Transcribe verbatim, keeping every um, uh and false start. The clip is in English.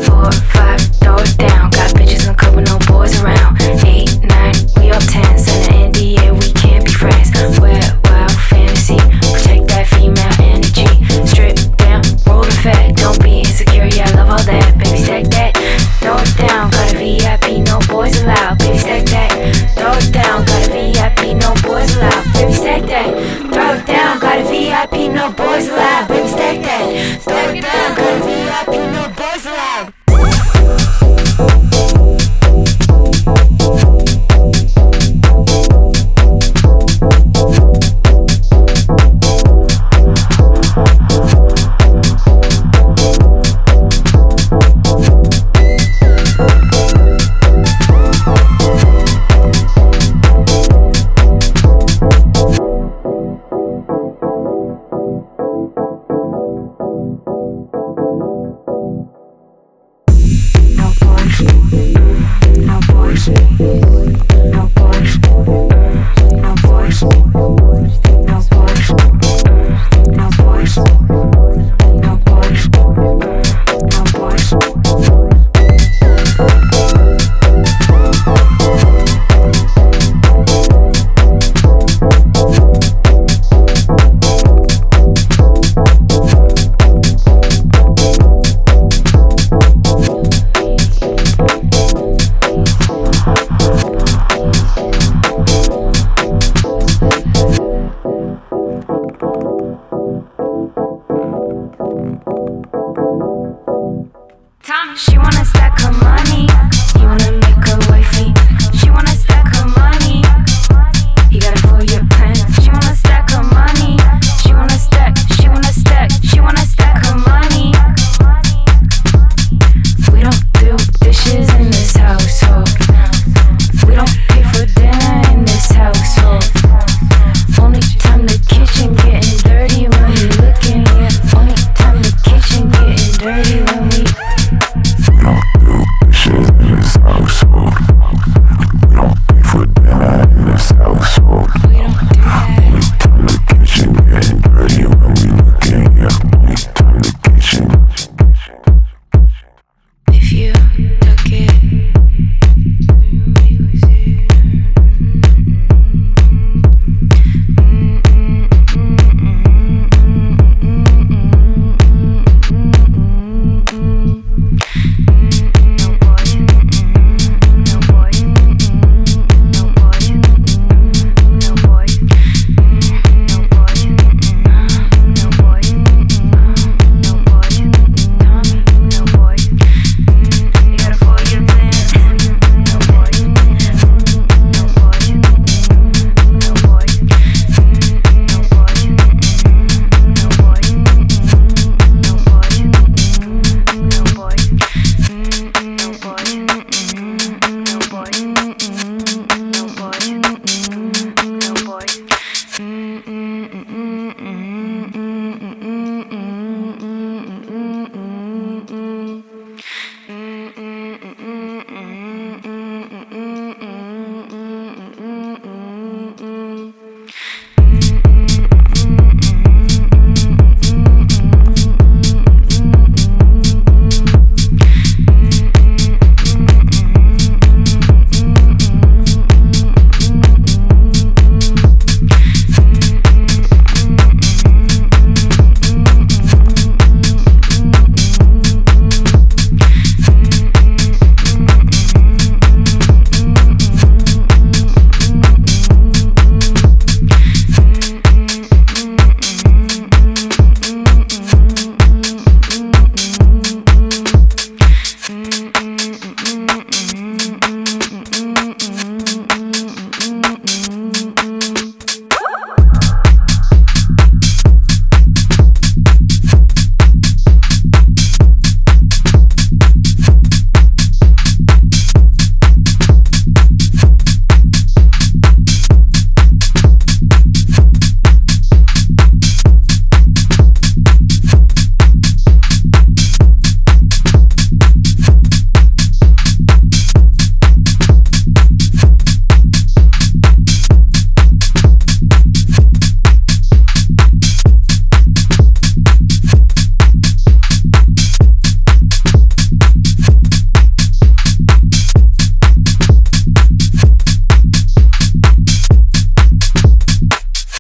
four, five, throw it down. Got bitches in a couple, no boys around. Eight, nine, we up ten. Send an N D A, we can't be friends. We're wild fantasy, protect that female energy. Strip down, roll the fat. Don't be insecure, yeah, I love all that. Baby, stack that, throw it down. Got a V I P, no boys allowed. Baby, stack that, throw it down. Got a V I P, no boys allowed. Baby, stack that, throw it down. Got a V I P, no boys allowed. Baby, stack that, throw it down. Got a V I P, no boys allowed. She wanna stack